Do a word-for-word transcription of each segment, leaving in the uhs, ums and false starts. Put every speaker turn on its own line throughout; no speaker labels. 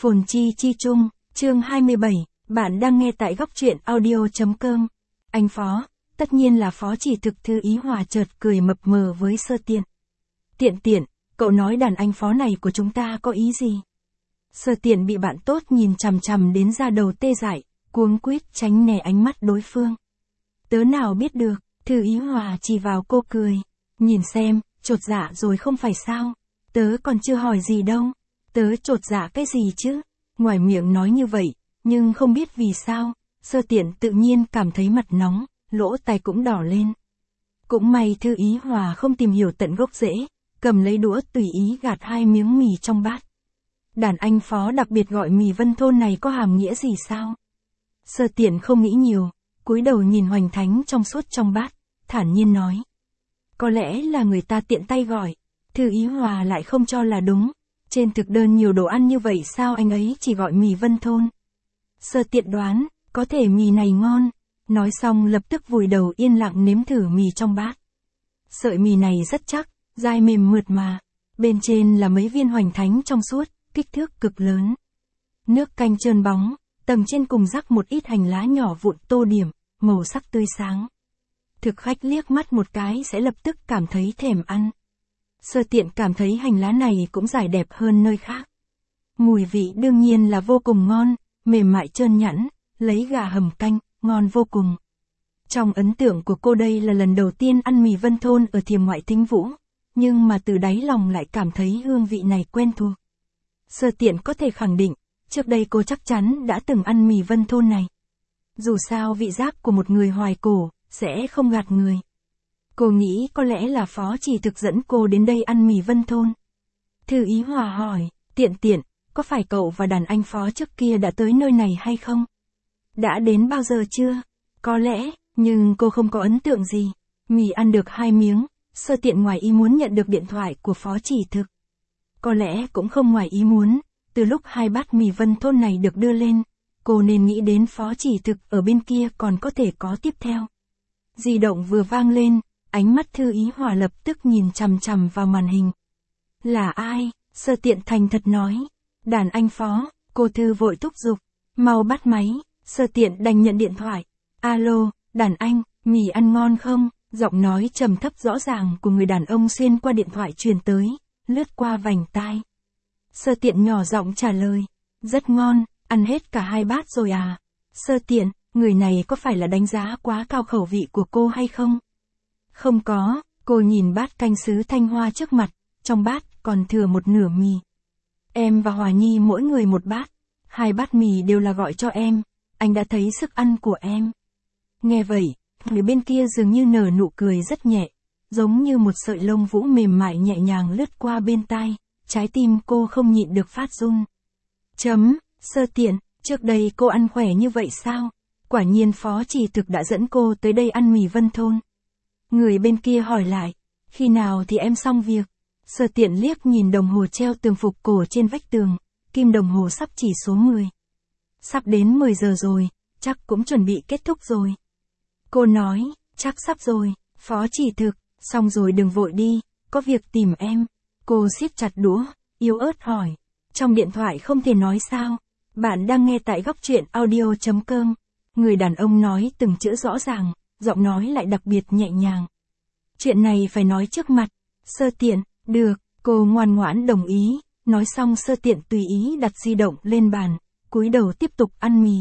Phồn chi chi chung, chương hai mươi bảy, bạn đang nghe tại góc truyện audio.com. Anh Phó, tất nhiên là Phó Chỉ Thực. Thư Ý Hòa chợt cười mập mờ với Sơ Tiện. Tiện tiện, cậu nói đàn anh Phó này của chúng ta có ý gì? Sơ Tiện bị bạn tốt nhìn chằm chằm đến da đầu tê dại, cuống quýt tránh né ánh mắt đối phương. Tớ nào biết được, Thư Ý Hòa chỉ vào cô cười. Nhìn xem, chột dạ rồi không phải sao? Tớ còn chưa hỏi gì đâu. Tớ chột dạ cái gì chứ? Ngoài miệng nói như vậy, nhưng không biết vì sao, Sơ Tiện tự nhiên cảm thấy mặt nóng, lỗ tai cũng đỏ lên. Cũng may Thư Ý Hòa không tìm hiểu tận gốc rễ, cầm lấy đũa tùy ý gạt hai miếng mì trong bát. Đàn anh Phó đặc biệt gọi mì Vân Thôn này có hàm nghĩa gì sao? Sơ Tiện không nghĩ nhiều, cúi đầu nhìn hoành thánh trong suốt trong bát, thản nhiên nói. Có lẽ là người ta tiện tay gọi. Thư Ý Hòa lại không cho là đúng. Trên thực đơn nhiều đồ ăn như vậy sao anh ấy chỉ gọi mì Vân Thôn? Sơ Tiện đoán, có thể mì này ngon. Nói xong lập tức vùi đầu yên lặng nếm thử mì trong bát. Sợi mì này rất chắc, dai mềm mượt mà. Bên trên là mấy viên hoành thánh trong suốt, kích thước cực lớn. Nước canh trơn bóng, tầng trên cùng rắc một ít hành lá nhỏ vụn tô điểm, màu sắc tươi sáng. Thực khách liếc mắt một cái sẽ lập tức cảm thấy thèm ăn. Sơ Tiện cảm thấy hành lá này cũng giải đẹp hơn nơi khác. Mùi vị đương nhiên là vô cùng ngon, mềm mại trơn nhẵn, lấy gà hầm canh, ngon vô cùng. Trong ấn tượng của cô đây là lần đầu tiên ăn mì Vân Thôn ở Thiềm Ngoại Thính Vũ, nhưng mà từ đáy lòng lại cảm thấy hương vị này quen thuộc. Sơ Tiện có thể khẳng định, trước đây cô chắc chắn đã từng ăn mì Vân Thôn này. Dù sao vị giác của một người hoài cổ, sẽ không gạt người. Cô nghĩ có lẽ là Phó Chỉ Thực dẫn cô đến đây ăn mì Vân Thôn. Thư Ý Hòa hỏi, Tiện Tiện, có phải cậu và đàn anh Phó trước kia đã tới nơi này hay không? Đã đến bao giờ chưa? Có lẽ, nhưng cô không có ấn tượng gì. Mì ăn được hai miếng, Sơ Tiện ngoài ý muốn nhận được điện thoại của Phó Chỉ Thực. Có lẽ cũng không ngoài ý muốn, từ lúc hai bát mì Vân Thôn này được đưa lên, cô nên nghĩ đến Phó Chỉ Thực ở bên kia còn có thể có tiếp theo. Di động vừa vang lên, ánh mắt Thư Ý Hòa lập tức nhìn chằm chằm vào màn hình. Là ai? Sơ Tiện thành thật nói. Đàn anh Phó, cô Thư vội thúc giục. Mau bắt máy. Sơ Tiện đành nhận điện thoại. Alo, đàn anh, mì ăn ngon không? Giọng nói trầm thấp rõ ràng của người đàn ông xuyên qua điện thoại truyền tới, lướt qua vành tai. Sơ Tiện nhỏ giọng trả lời. Rất ngon, ăn hết cả hai bát rồi à? Sơ Tiện, người này có phải là đánh giá quá cao khẩu vị của cô hay không? Không có, cô nhìn bát canh sứ Thanh Hoa trước mặt, trong bát còn thừa một nửa mì. Em và Hòa Nhi mỗi người một bát, hai bát mì đều là gọi cho em, anh đã thấy sức ăn của em. Nghe vậy, người bên kia dường như nở nụ cười rất nhẹ, giống như một sợi lông vũ mềm mại nhẹ nhàng lướt qua bên tai, trái tim cô không nhịn được phát run. Chấm, Sơ Tiện, trước đây cô ăn khỏe như vậy sao? Quả nhiên Phó Chỉ Thực đã dẫn cô tới đây ăn mì Vân Thôn. Người bên kia hỏi lại, khi nào thì em xong việc? Sơ Tiện liếc nhìn đồng hồ treo tường phục cổ trên vách tường, kim đồng hồ sắp chỉ số mười. Sắp đến mười giờ rồi, chắc cũng chuẩn bị kết thúc rồi. Cô nói, chắc sắp rồi, Phó Chỉ Thực, xong rồi đừng vội đi, có việc tìm em. Cô siết chặt đũa, yếu ớt hỏi, trong điện thoại không thể nói sao? Bạn đang nghe tại góc truyện audio.com. Người đàn ông nói từng chữ rõ ràng, giọng nói lại đặc biệt nhẹ nhàng. Chuyện này phải nói trước mặt. Sơ Tiện, được, cô ngoan ngoãn đồng ý, nói xong Sơ Tiện tùy ý đặt di động lên bàn, cúi đầu tiếp tục ăn mì.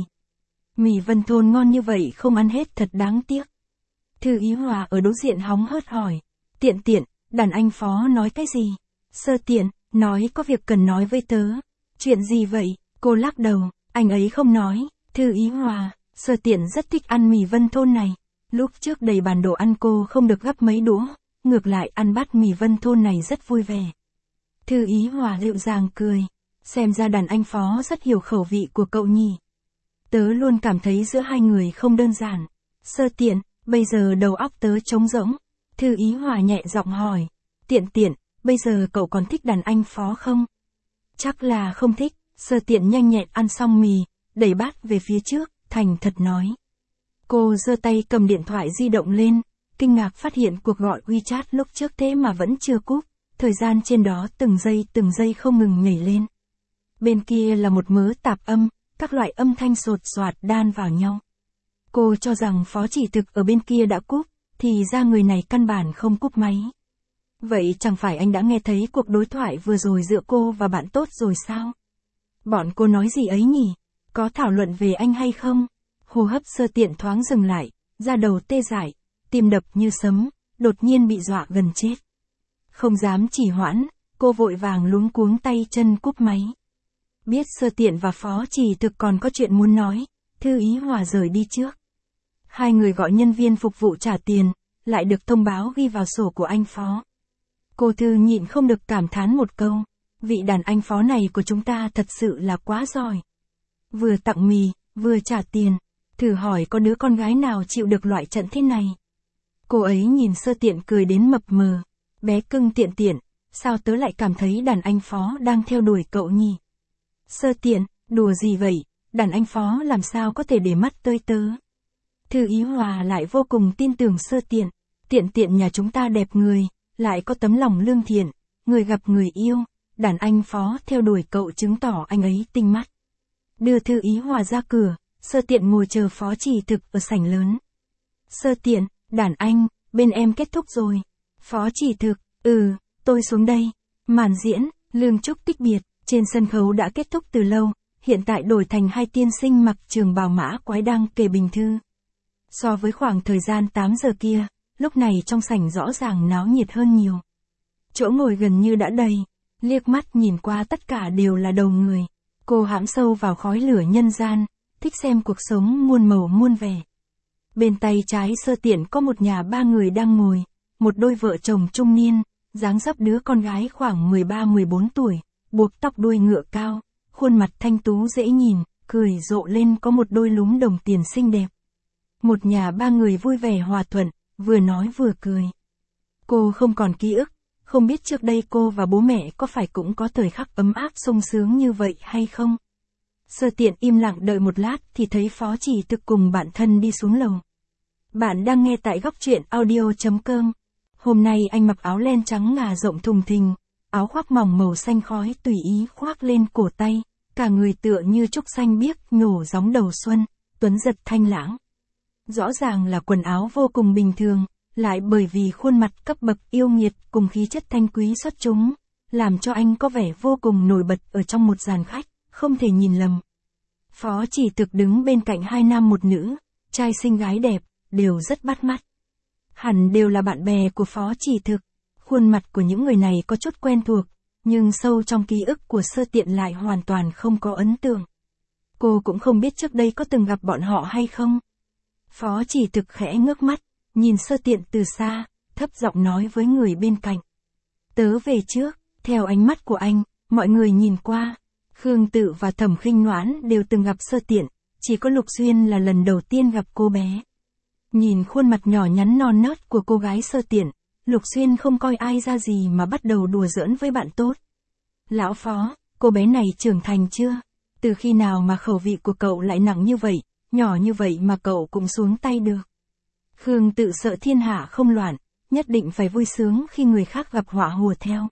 Mì Vân Thôn ngon như vậy không ăn hết thật đáng tiếc. Thư Ý Hòa ở đối diện hóng hớt hỏi, Tiện Tiện, đàn anh Phó nói cái gì? Sơ Tiện, nói có việc cần nói với tớ. Chuyện gì vậy? Cô lắc đầu, anh ấy không nói. Thư Ý Hòa, Sơ Tiện rất thích ăn mì Vân Thôn này. Lúc trước đầy bàn đồ ăn cô không được gắp mấy đũa, ngược lại ăn bát mì Vân Thôn này rất vui vẻ. Thư Ý Hòa dịu dàng cười, xem ra đàn anh Phó rất hiểu khẩu vị của cậu nhỉ. Tớ luôn cảm thấy giữa hai người không đơn giản. Sơ Tiện, bây giờ đầu óc tớ trống rỗng. Thư Ý Hòa nhẹ giọng hỏi, Tiện Tiện, bây giờ cậu còn thích đàn anh Phó không? Chắc là không thích. Sơ Tiện nhanh nhẹn ăn xong mì, đẩy bát về phía trước, thành thật nói. Cô giơ tay cầm điện thoại di động lên, kinh ngạc phát hiện cuộc gọi WeChat lúc trước thế mà vẫn chưa cúp, thời gian trên đó từng giây từng giây không ngừng nhảy lên. Bên kia là một mớ tạp âm, các loại âm thanh sột soạt đan vào nhau. Cô cho rằng phó chỉ thực ở bên kia đã cúp, thì ra người này căn bản không cúp máy. Vậy chẳng phải anh đã nghe thấy cuộc đối thoại vừa rồi giữa cô và bạn tốt rồi sao? Bọn cô nói gì ấy nhỉ? Có thảo luận về anh hay không? Hô hấp Sơ Tiện thoáng dừng lại, da đầu tê dại, tim đập như sấm, đột nhiên bị dọa gần chết. Không dám trì hoãn, cô vội vàng luống cuống tay chân cúp máy. Biết Sơ Tiện và phó chỉ thực còn có chuyện muốn nói, Thư Ý Hòa rời đi trước. Hai người gọi nhân viên phục vụ trả tiền, lại được thông báo ghi vào sổ của anh phó. Cô Thư nhịn không được cảm thán một câu, vị đàn anh phó này của chúng ta thật sự là quá giỏi. Vừa tặng mì, vừa trả tiền, thử hỏi có đứa con gái nào chịu được loại trận thế này. Cô ấy nhìn Sơ Tiện cười đến mập mờ, bé cưng Tiện Tiện, sao tớ lại cảm thấy đàn anh phó đang theo đuổi cậu nhỉ? Sơ Tiện, đùa gì vậy, đàn anh phó làm sao có thể để mắt tới tớ. Thư Ý Hòa lại vô cùng tin tưởng Sơ Tiện, Tiện Tiện nhà chúng ta đẹp người, lại có tấm lòng lương thiện, người gặp người yêu, đàn anh phó theo đuổi cậu chứng tỏ anh ấy tinh mắt. Đưa Thư Ý Hòa ra cửa, Sơ Tiện ngồi chờ phó chỉ thực ở sảnh lớn. Sơ Tiện, đàn anh, bên em kết thúc rồi. Phó chỉ thực, ừ, tôi xuống đây. Màn diễn, Lương Trúc Tích Biệt, trên sân khấu đã kết thúc từ lâu, hiện tại đổi thành hai tiên sinh mặc trường bào mã quái đang kề bình thư. So với khoảng thời gian tám giờ kia, lúc này trong sảnh rõ ràng náo nhiệt hơn nhiều. Chỗ ngồi gần như đã đầy, liếc mắt nhìn qua tất cả đều là đầu người. Cô hãm sâu vào khói lửa nhân gian, thích xem cuộc sống muôn màu muôn vẻ. Bên tay trái Sơ Tiện có một nhà ba người đang ngồi, một đôi vợ chồng trung niên, dáng dấp đứa con gái khoảng mười ba mười bốn tuổi, buộc tóc đuôi ngựa cao, khuôn mặt thanh tú dễ nhìn, cười rộ lên có một đôi lúm đồng tiền xinh đẹp. Một nhà ba người vui vẻ hòa thuận, vừa nói vừa cười. Cô không còn ký ức, không biết trước đây cô và bố mẹ có phải cũng có thời khắc ấm áp sung sướng như vậy hay không? Sơ Tiện im lặng đợi một lát thì thấy phó chỉ thực cùng bạn thân đi xuống lầu. Bạn đang nghe tại góc truyện audio chấm com. Hôm nay anh mặc áo len trắng ngà rộng thùng thình, áo khoác mỏng màu xanh khói tùy ý khoác lên cổ tay, cả người tựa như trúc xanh biếc nhổ gióng đầu xuân, tuấn giật thanh lãng. Rõ ràng là quần áo vô cùng bình thường, lại bởi vì khuôn mặt cấp bậc yêu nghiệt cùng khí chất thanh quý xuất chúng, làm cho anh có vẻ vô cùng nổi bật ở trong một dàn khách, không thể nhìn lầm. Phó chỉ thực đứng bên cạnh hai nam một nữ, trai xinh gái đẹp, đều rất bắt mắt. Hẳn đều là bạn bè của phó chỉ thực, khuôn mặt của những người này có chút quen thuộc, nhưng sâu trong ký ức của Sơ Tiện lại hoàn toàn không có ấn tượng. Cô cũng không biết trước đây có từng gặp bọn họ hay không. Phó chỉ thực khẽ ngước mắt, nhìn Sơ Tiện từ xa, thấp giọng nói với người bên cạnh. Tớ về trước, theo ánh mắt của anh, mọi người nhìn qua. Khương Tự và Thẩm Khinh Noãn đều từng gặp Sơ Tiện, chỉ có Lục Xuyên là lần đầu tiên gặp cô bé. Nhìn khuôn mặt nhỏ nhắn non nớt của cô gái Sơ Tiện, Lục Xuyên không coi ai ra gì mà bắt đầu đùa giỡn với bạn tốt. Lão Phó, cô bé này trưởng thành chưa? Từ khi nào mà khẩu vị của cậu lại nặng như vậy, nhỏ như vậy mà cậu cũng xuống tay được? Khương Tự sợ thiên hạ không loạn, nhất định phải vui sướng khi người khác gặp họa hùa theo.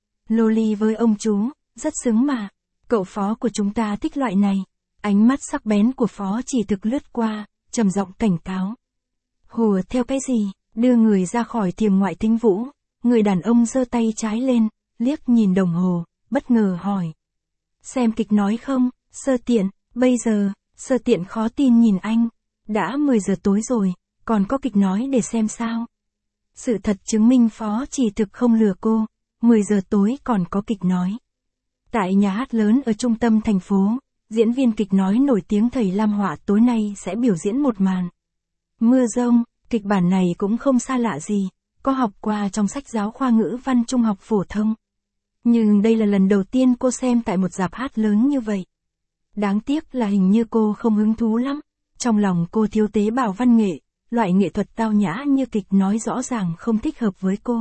Loli với ông chú, rất sướng mà. Cậu phó của chúng ta thích loại này. Ánh mắt sắc bén của phó chỉ thực lướt qua, trầm giọng cảnh cáo. Hùa theo cái gì? Đưa người ra khỏi thiềm ngoại thính vũ. Người đàn ông giơ tay trái lên, liếc nhìn đồng hồ, bất ngờ hỏi. Xem kịch nói không, Sơ Tiện, bây giờ, Sơ Tiện khó tin nhìn anh. Đã mười giờ tối rồi, còn có kịch nói để xem sao? Sự thật chứng minh phó chỉ thực không lừa cô, mười giờ tối còn có kịch nói. Tại nhà hát lớn ở trung tâm thành phố, diễn viên kịch nói nổi tiếng thầy Lam Họa tối nay sẽ biểu diễn một màn. Mưa rông, kịch bản này cũng không xa lạ gì, có học qua trong sách giáo khoa ngữ văn trung học phổ thông. Nhưng đây là lần đầu tiên cô xem tại một rạp hát lớn như vậy. Đáng tiếc là hình như cô không hứng thú lắm, trong lòng cô thiếu tế bào văn nghệ, loại nghệ thuật tao nhã như kịch nói rõ ràng không thích hợp với cô.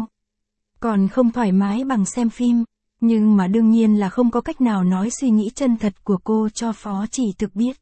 Còn không thoải mái bằng xem phim. Nhưng mà đương nhiên là không có cách nào nói suy nghĩ chân thật của cô cho phó chỉ thực biết.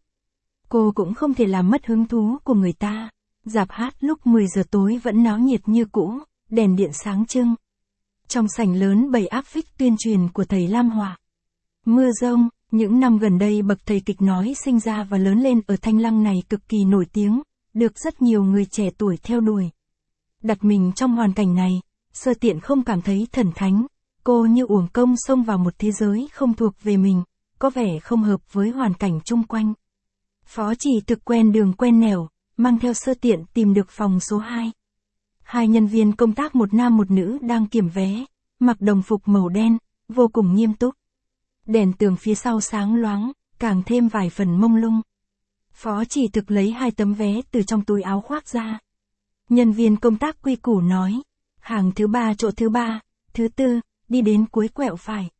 Cô cũng không thể làm mất hứng thú của người ta. Rạp hát lúc mười giờ tối vẫn náo nhiệt như cũ, đèn điện sáng trưng. Trong sảnh lớn bày áp phích tuyên truyền của thầy Lam Họa. Mưa rông, Những năm gần đây bậc thầy kịch nói sinh ra và lớn lên ở Thanh Lăng này cực kỳ nổi tiếng, được rất nhiều người trẻ tuổi theo đuổi. Đặt mình trong hoàn cảnh này, Sơ Tiện không cảm thấy thần thánh, cô như uổng công xông vào một thế giới không thuộc về mình, có vẻ không hợp với hoàn cảnh chung quanh. Phó Chỉ Thực quen đường quen nẻo, mang theo Sơ Tiện tìm được phòng số hai. Hai nhân viên công tác một nam một nữ đang kiểm vé, mặc đồng phục màu đen, vô cùng nghiêm túc. Đèn tường phía sau sáng loáng, càng thêm vài phần mông lung. Phó Chỉ Thực lấy hai tấm vé từ trong túi áo khoác ra. Nhân viên công tác quy củ nói, hàng thứ ba chỗ thứ ba, thứ tư, đi đến cuối quẹo phải.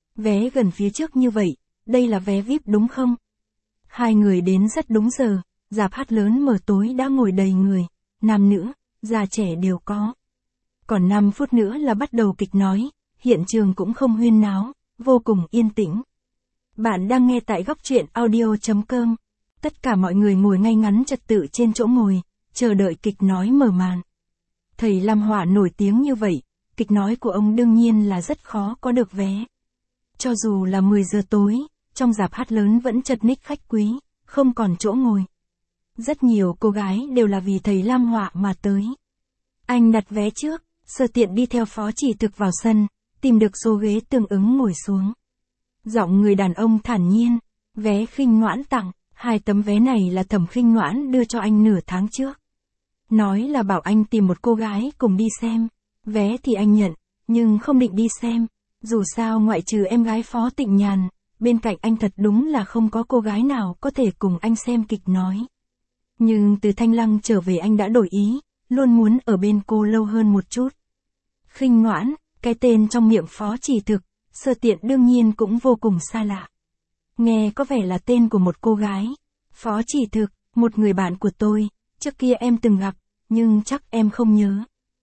Vé gần phía trước như vậy, đây là vé vi ai pi đúng không? Hai người đến rất đúng giờ, rạp hát lớn mở tối đã ngồi đầy người, nam nữ, già trẻ đều có. Còn năm phút nữa là bắt đầu kịch nói, hiện trường cũng không huyên náo, vô cùng yên tĩnh. Bạn đang nghe tại góc truyện audio chấm com. Tất cả mọi người ngồi ngay ngắn trật tự trên chỗ ngồi, chờ đợi kịch nói mở màn. Thầy Lam Họa nổi tiếng như vậy, kịch nói của ông đương nhiên là rất khó có được vé. Cho dù là mười giờ tối, trong rạp hát lớn vẫn chật ních khách quý, không còn chỗ ngồi. Rất nhiều cô gái đều là vì thầy Lam Họa mà tới. Anh đặt vé trước, Sơ Tiện đi theo Phó Chỉ Thực vào sân, tìm được số ghế tương ứng ngồi xuống. Giọng người đàn ông thản nhiên, vé Khinh Ngoãn tặng, hai tấm vé này là Thẩm Khinh Ngoãn đưa cho anh nửa tháng trước. Nói là bảo anh tìm một cô gái cùng đi xem, vé thì anh nhận, nhưng không định đi xem, dù sao ngoại trừ em gái Phó Tịnh Nhàn, bên cạnh anh thật đúng là không có cô gái nào có thể cùng anh xem kịch nói. Nhưng từ Thanh Lăng trở về anh đã đổi ý, luôn muốn ở bên cô lâu hơn một chút. Khinh Ngoãn, cái tên trong miệng Phó Chỉ Thực, Sơ Tiện đương nhiên cũng vô cùng xa lạ. Nghe có vẻ là tên của một cô gái. Phó Chỉ Thực, một người bạn của tôi, trước kia em từng gặp, nhưng chắc em không nhớ.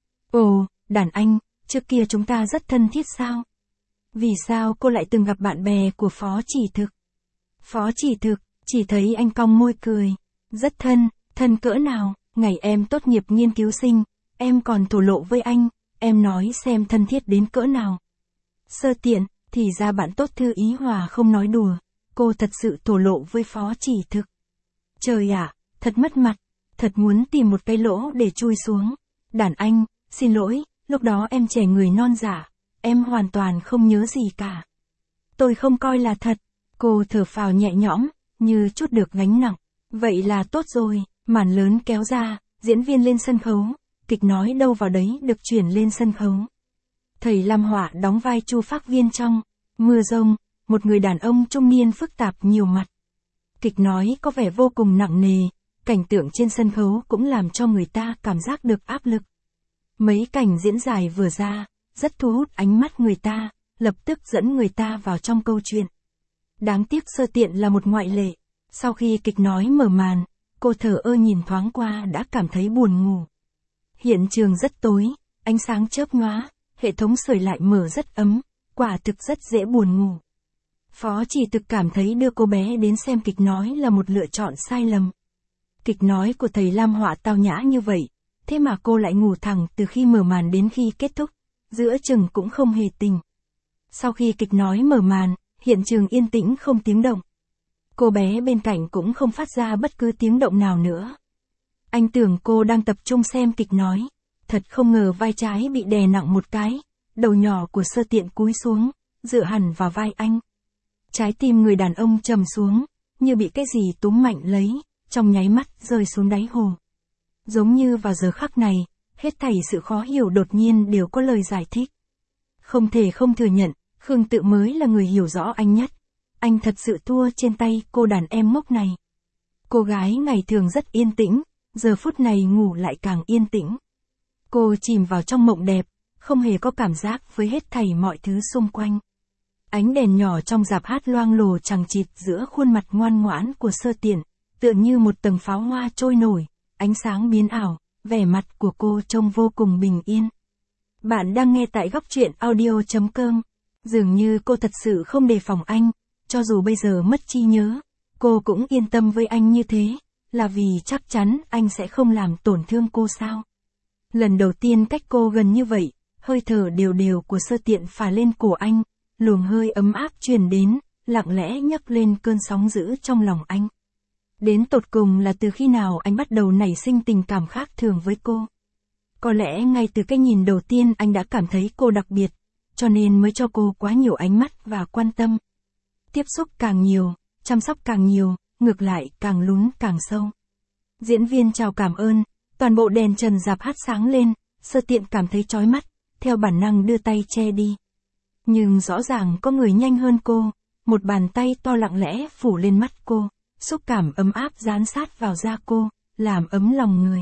Ồ, đàn anh, trước kia chúng ta rất thân thiết sao? Vì sao cô lại từng gặp bạn bè của Phó Chỉ Thực? Phó Chỉ Thực, chỉ thấy anh cong môi cười. Rất thân, thân cỡ nào, ngày em tốt nghiệp nghiên cứu sinh, em còn thổ lộ với anh, em nói xem thân thiết đến cỡ nào. Sơ Tiện, thì ra bạn tốt Thư Ý Hòa không nói đùa, cô thật sự thổ lộ với Phó Chỉ Thực. Trời ạ, thật mất mặt, thật muốn tìm một cái lỗ để chui xuống. Đàn anh, xin lỗi, lúc đó em trẻ người non dạ, em hoàn toàn không nhớ gì cả. Tôi không coi là thật, cô thở phào nhẹ nhõm, như chút được gánh nặng. Vậy là tốt rồi, màn lớn kéo ra, diễn viên lên sân khấu, kịch nói đâu vào đấy được chuyển lên sân khấu. Thầy Lam Họa đóng vai Chu Phác Viên trong Mưa Rông, một người đàn ông trung niên phức tạp nhiều mặt. Kịch nói có vẻ vô cùng nặng nề, cảnh tượng trên sân khấu cũng làm cho người ta cảm giác được áp lực. Mấy cảnh diễn dài vừa ra, rất thu hút ánh mắt người ta, lập tức dẫn người ta vào trong câu chuyện. Đáng tiếc Sơ Tiện là một ngoại lệ. Sau khi kịch nói mở màn, cô thở ơ nhìn thoáng qua đã cảm thấy buồn ngủ. Hiện trường rất tối, ánh sáng chớp nhoá, hệ thống sưởi lại mở rất ấm, quả thực rất dễ buồn ngủ. Phó Chỉ Thực cảm thấy đưa cô bé đến xem kịch nói là một lựa chọn sai lầm. Kịch nói của thầy Lam Họa tao nhã như vậy, thế mà cô lại ngủ thẳng từ khi mở màn đến khi kết thúc, giữa chừng cũng không hề tỉnh. Sau khi kịch nói mở màn, hiện trường yên tĩnh không tiếng động. Cô bé bên cạnh cũng không phát ra bất cứ tiếng động nào nữa. Anh tưởng cô đang tập trung xem kịch nói, thật không ngờ vai trái bị đè nặng một cái, đầu nhỏ của Sơ Tiện cúi xuống, dựa hẳn vào vai anh. Trái tim người đàn ông trầm xuống, như bị cái gì túm mạnh lấy, trong nháy mắt rơi xuống đáy hồ. Giống như vào giờ khắc này, hết thảy sự khó hiểu đột nhiên đều có lời giải thích. Không thể không thừa nhận, Khương Tự mới là người hiểu rõ anh nhất. Anh thật sự thua trên tay cô đàn em ngốc này. Cô gái ngày thường rất yên tĩnh, giờ phút này ngủ lại càng yên tĩnh. Cô chìm vào trong mộng đẹp, không hề có cảm giác với hết thảy mọi thứ xung quanh. Ánh đèn nhỏ trong rạp hát loang lổ chằng chịt giữa khuôn mặt ngoan ngoãn của Sơ Tiện, tựa như một tầng pháo hoa trôi nổi, ánh sáng biến ảo, vẻ mặt của cô trông vô cùng bình yên. Bạn đang nghe tại góc truyện audio chấm com. Dường như cô thật sự không đề phòng anh, cho dù bây giờ mất trí nhớ, cô cũng yên tâm với anh như thế, là vì chắc chắn anh sẽ không làm tổn thương cô sao. Lần đầu tiên cách cô gần như vậy, hơi thở đều đều của Sơ Tiện phả lên cổ anh, luồng hơi ấm áp truyền đến, lặng lẽ nhấc lên cơn sóng dữ trong lòng anh. Đến tột cùng là từ khi nào anh bắt đầu nảy sinh tình cảm khác thường với cô? Có lẽ ngay từ cái nhìn đầu tiên anh đã cảm thấy cô đặc biệt, cho nên mới cho cô quá nhiều ánh mắt và quan tâm. Tiếp xúc càng nhiều, chăm sóc càng nhiều, ngược lại càng lún càng sâu. Diễn viên chào cảm ơn, toàn bộ đèn trần rạp hát sáng lên, Sơ Tiện cảm thấy chói mắt, theo bản năng đưa tay che đi. Nhưng rõ ràng có người nhanh hơn cô, một bàn tay to lặng lẽ phủ lên mắt cô, xúc cảm ấm áp dán sát vào da cô, làm ấm lòng người.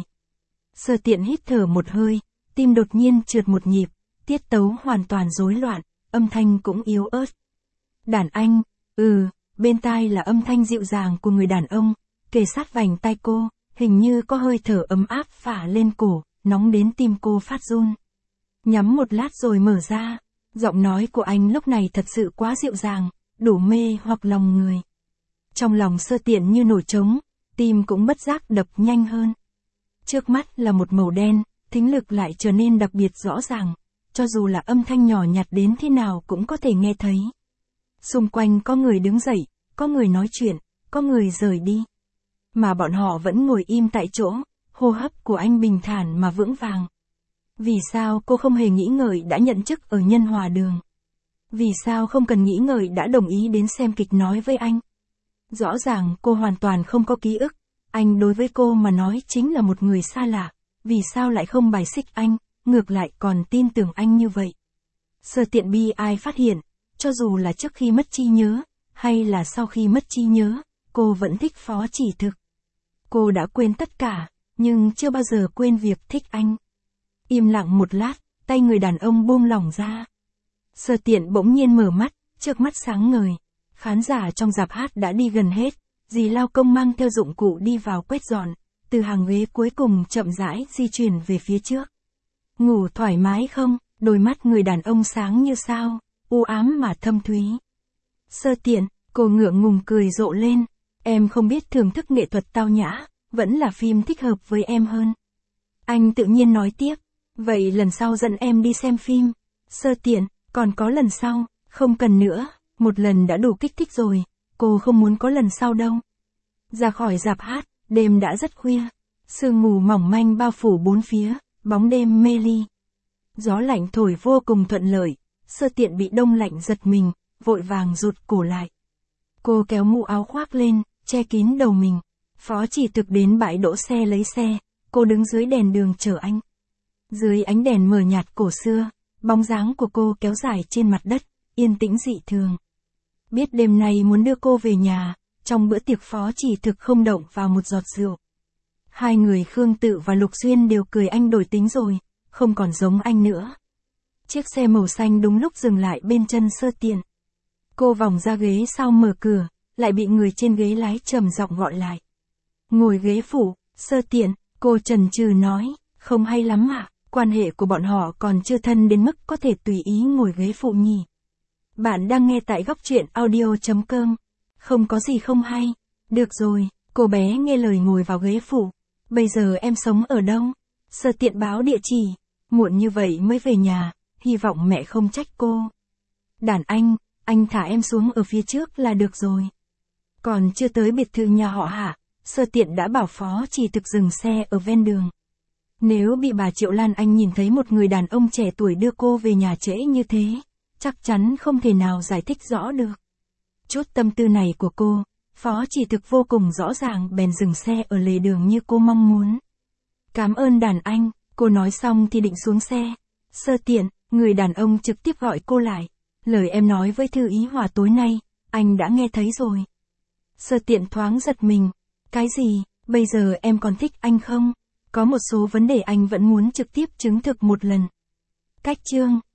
Sơ Tiện hít thở một hơi, tim đột nhiên trượt một nhịp, tiết tấu hoàn toàn rối loạn, âm thanh cũng yếu ớt. Đàn anh, ừ, bên tai là âm thanh dịu dàng của người đàn ông, kề sát vành tai cô, hình như có hơi thở ấm áp phả lên cổ, nóng đến tim cô phát run. Nhắm một lát rồi mở ra, giọng nói của anh lúc này thật sự quá dịu dàng, đủ mê hoặc lòng người. Trong lòng Sơ Tiện như nổi trống, tim cũng bất giác đập nhanh hơn. Trước mắt là một màu đen, thính lực lại trở nên đặc biệt rõ ràng, cho dù là âm thanh nhỏ nhặt đến thế nào cũng có thể nghe thấy. Xung quanh có người đứng dậy, có người nói chuyện, có người rời đi. Mà bọn họ vẫn ngồi im tại chỗ, hô hấp của anh bình thản mà vững vàng. Vì sao cô không hề nghĩ ngợi đã nhận chức ở Nhân Hòa Đường? Vì sao không cần nghĩ ngợi đã đồng ý đến xem kịch nói với anh? Rõ ràng cô hoàn toàn không có ký ức, anh đối với cô mà nói chính là một người xa lạ, vì sao lại không bài xích anh, ngược lại còn tin tưởng anh như vậy? Sơ Tiện bi ai phát hiện, cho dù là trước khi mất trí nhớ, hay là sau khi mất trí nhớ, cô vẫn thích Phó Chỉ Thực. Cô đã quên tất cả, nhưng chưa bao giờ quên việc thích anh. Im lặng một lát, tay người đàn ông buông lỏng ra. Sơ Tiện bỗng nhiên mở mắt, trước mắt sáng ngời. Khán giả trong rạp hát đã đi gần hết, dì lao công mang theo dụng cụ đi vào quét dọn, từ hàng ghế cuối cùng chậm rãi di chuyển về phía trước. Ngủ thoải mái không? Đôi mắt người đàn ông sáng như sao, u ám mà thâm thúy. Sơ Tiện, cô ngượng ngùng cười rộ lên, em không biết thưởng thức nghệ thuật tao nhã, vẫn là phim thích hợp với em hơn. Anh tự nhiên nói tiếp, vậy lần sau dẫn em đi xem phim. Sơ Tiện, còn có lần sau, không cần nữa, một lần đã đủ kích thích rồi, cô không muốn có lần sau đâu. Ra khỏi rạp hát, đêm đã rất khuya, sương mù mỏng manh bao phủ bốn phía, bóng đêm mê ly. Gió lạnh thổi vô cùng thuận lợi, Sơ Tiện bị đông lạnh giật mình, vội vàng rụt cổ lại. Cô kéo mũ áo khoác lên, che kín đầu mình. Phó Chỉ Thực đến bãi đỗ xe lấy xe, cô đứng dưới đèn đường chờ anh. Dưới ánh đèn mờ nhạt cổ xưa, bóng dáng của cô kéo dài trên mặt đất, yên tĩnh dị thường. Biết đêm nay muốn đưa cô về nhà, trong bữa tiệc Phó Chỉ Thực không động vào một giọt rượu. Hai người Khương Tự và Lục Xuyên đều cười anh đổi tính rồi, không còn giống anh nữa. Chiếc xe màu xanh đúng lúc dừng lại bên chân Sơ Tiện. Cô vòng ra ghế sau mở cửa, lại bị người trên ghế lái trầm giọng gọi lại. Ngồi ghế phụ, Sơ Tiện, cô chần chừ nói, không hay lắm ạ, quan hệ của bọn họ còn chưa thân đến mức có thể tùy ý ngồi ghế phụ nhỉ. Bạn đang nghe tại góc truyện audio chấm com. Không có gì không hay. Được rồi, cô bé nghe lời ngồi vào ghế phụ. Bây giờ em sống ở đâu? Sơ Tiện báo địa chỉ. Muộn như vậy mới về nhà, hy vọng mẹ không trách cô. Đàn anh, anh thả em xuống ở phía trước là được rồi. Còn chưa tới biệt thự nhà họ Hạ, Sơ Tiện đã bảo Phó Chỉ Thực dừng xe ở ven đường. Nếu bị bà Triệu Lan Anh nhìn thấy một người đàn ông trẻ tuổi đưa cô về nhà trễ như thế, chắc chắn không thể nào giải thích rõ được. Chút tâm tư này của cô, Phó Chỉ Thực vô cùng rõ ràng bèn dừng xe ở lề đường như cô mong muốn. Cảm ơn đàn anh, cô nói xong thì định xuống xe. Sơ Tiện, người đàn ông trực tiếp gọi cô lại. Lời em nói với Thư Ý Hòa tối nay, anh đã nghe thấy rồi. Sơ Tiện thoáng giật mình. Cái gì, bây giờ em còn thích anh không? Có một số vấn đề anh vẫn muốn trực tiếp chứng thực một lần. Cách chương